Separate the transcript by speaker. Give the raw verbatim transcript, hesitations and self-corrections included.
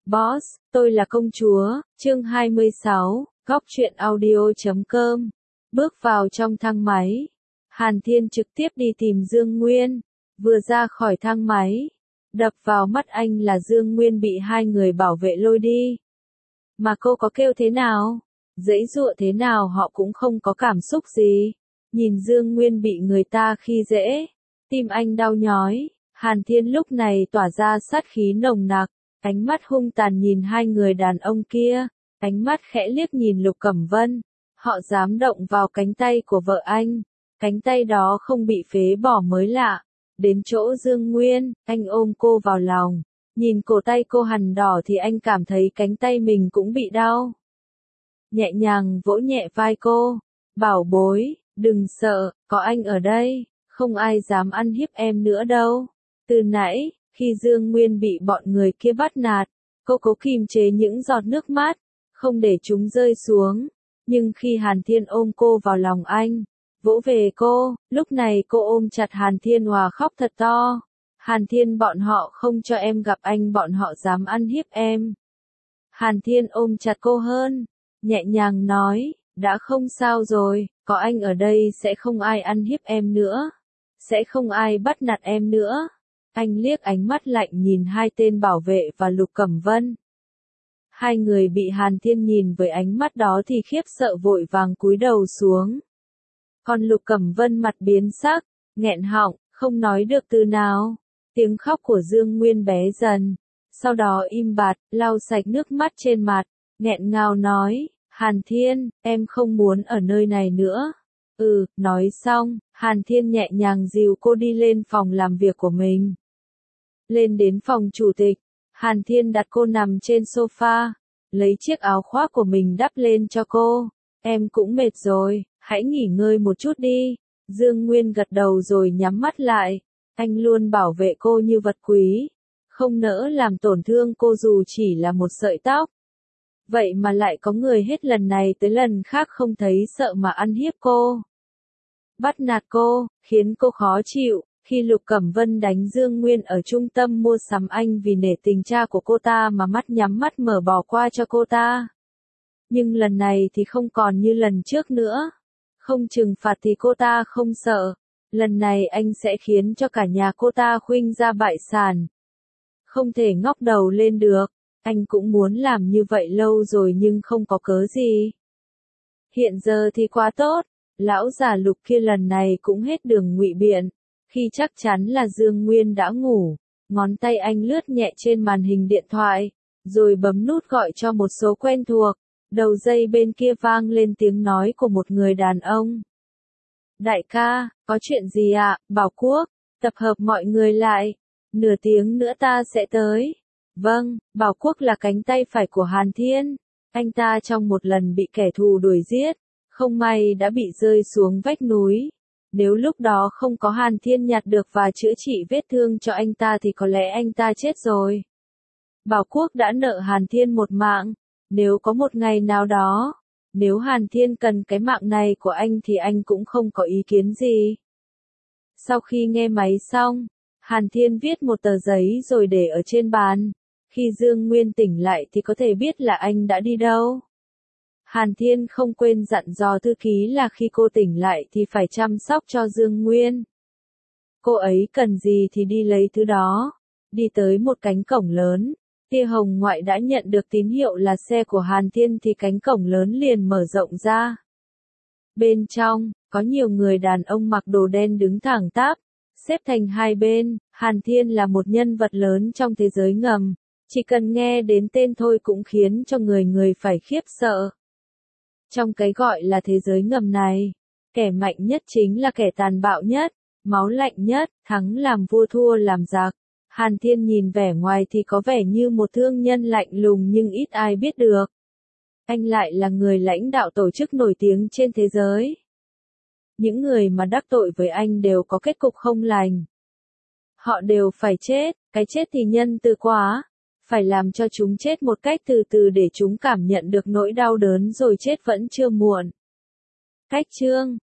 Speaker 1: Boss, tôi là công chúa, chương hai mươi sáu, góc truyện audio chấm com. Bước vào trong thang máy, Hàn Thiên trực tiếp đi tìm Dương Nguyên. Vừa ra khỏi thang máy, đập vào mắt anh là Dương Nguyên bị hai người bảo vệ lôi đi. Mà cô có kêu thế nào, giãy giụa thế nào họ cũng không có cảm xúc gì. Nhìn Dương Nguyên bị người ta khi dễ, tim anh đau nhói. Hàn Thiên lúc này tỏa ra sát khí nồng nặc, ánh mắt hung tàn nhìn hai người đàn ông kia, ánh mắt khẽ liếc nhìn Lục Cẩm Vân. Họ dám động vào cánh tay của vợ anh, cánh tay đó không bị phế bỏ mới lạ. Đến chỗ Dương Nguyên, anh ôm cô vào lòng, nhìn cổ tay cô hằn đỏ thì anh cảm thấy cánh tay mình cũng bị đau. Nhẹ nhàng vỗ nhẹ vai cô, bảo bối, đừng sợ, có anh ở đây, không ai dám ăn hiếp em nữa đâu. Từ nãy, khi Dương Nguyên bị bọn người kia bắt nạt, cô cố kìm chế những giọt nước mắt, không để chúng rơi xuống. Nhưng khi Hàn Thiên ôm cô vào lòng anh, vỗ về cô, lúc này cô ôm chặt Hàn Thiên hòa khóc thật to. Hàn Thiên, bọn họ không cho em gặp anh, bọn họ dám ăn hiếp em. Hàn Thiên ôm chặt cô hơn, nhẹ nhàng nói, đã không sao rồi, có anh ở đây sẽ không ai ăn hiếp em nữa, sẽ không ai bắt nạt em nữa. Anh liếc ánh mắt lạnh nhìn hai tên bảo vệ và Lục Cẩm Vân. Hai người bị Hàn Thiên nhìn với ánh mắt đó thì khiếp sợ vội vàng cúi đầu xuống. Còn Lục Cẩm Vân mặt biến sắc, nghẹn họng, không nói được từ nào. Tiếng khóc của Dương Nguyên bé dần, sau đó im bặt, lau sạch nước mắt trên mặt, nghẹn ngào nói, Hàn Thiên, em không muốn ở nơi này nữa. Ừ, nói xong, Hàn Thiên nhẹ nhàng dìu cô đi lên phòng làm việc của mình. Lên đến phòng chủ tịch, Hàn Thiên đặt cô nằm trên sofa, lấy chiếc áo khoác của mình đắp lên cho cô. Em cũng mệt rồi, hãy nghỉ ngơi một chút đi. Dương Nguyên gật đầu rồi nhắm mắt lại. Anh luôn bảo vệ cô như vật quý, không nỡ làm tổn thương cô dù chỉ là một sợi tóc. Vậy mà lại có người hết lần này tới lần khác không thấy sợ mà ăn hiếp cô, bắt nạt cô, khiến cô khó chịu. Khi Lục Cẩm Vân đánh Dương Nguyên ở trung tâm mua sắm, anh vì nể tình cha của cô ta mà mắt nhắm mắt mở bỏ qua cho cô ta. Nhưng lần này thì không còn như lần trước nữa. Không trừng phạt thì cô ta không sợ. Lần này anh sẽ khiến cho cả nhà cô ta khuynh ra bại sản. Không thể ngóc đầu lên được. Anh cũng muốn làm như vậy lâu rồi nhưng không có cớ gì. Hiện giờ thì quá tốt. Lão già Lục kia lần này cũng hết đường ngụy biện. Khi chắc chắn là Dương Nguyên đã ngủ, ngón tay anh lướt nhẹ trên màn hình điện thoại, rồi bấm nút gọi cho một số quen thuộc. Đầu dây bên kia vang lên tiếng nói của một người đàn ông. Đại ca, có chuyện gì ạ? À? Bảo Quốc, tập hợp mọi người lại. Nửa tiếng nữa ta sẽ tới. Vâng, Bảo Quốc là cánh tay phải của Hàn Thiên. Anh ta trong một lần bị kẻ thù đuổi giết, không may đã bị rơi xuống vách núi. Nếu lúc đó không có Hàn Thiên nhặt được và chữa trị vết thương cho anh ta thì có lẽ anh ta chết rồi. Bảo Quốc đã nợ Hàn Thiên một mạng. Nếu có một ngày nào đó, nếu Hàn Thiên cần cái mạng này của anh thì anh cũng không có ý kiến gì. Sau khi nghe máy xong, Hàn Thiên viết một tờ giấy rồi để ở trên bàn. Khi Dương Nguyên tỉnh lại thì có thể biết là anh đã đi đâu. Hàn Thiên không quên dặn dò thư ký là khi cô tỉnh lại thì phải chăm sóc cho Dương Nguyên. Cô ấy cần gì thì đi lấy thứ đó. Đi tới một cánh cổng lớn, tia hồng ngoại đã nhận được tín hiệu là xe của Hàn Thiên thì cánh cổng lớn liền mở rộng ra. Bên trong, có nhiều người đàn ông mặc đồ đen đứng thẳng tắp, xếp thành hai bên. Hàn Thiên là một nhân vật lớn trong thế giới ngầm, chỉ cần nghe đến tên thôi cũng khiến cho người người phải khiếp sợ. Trong cái gọi là thế giới ngầm này, kẻ mạnh nhất chính là kẻ tàn bạo nhất, máu lạnh nhất, thắng làm vua thua làm giặc. Hàn Thiên nhìn vẻ ngoài thì có vẻ như một thương nhân lạnh lùng nhưng ít ai biết được. Anh lại là người lãnh đạo tổ chức nổi tiếng trên thế giới. Những người mà đắc tội với anh đều có kết cục không lành. Họ đều phải chết, cái chết thì nhân từ quá. Phải làm cho chúng chết một cách từ từ để chúng cảm nhận được nỗi đau đớn rồi chết vẫn chưa muộn. Cách chương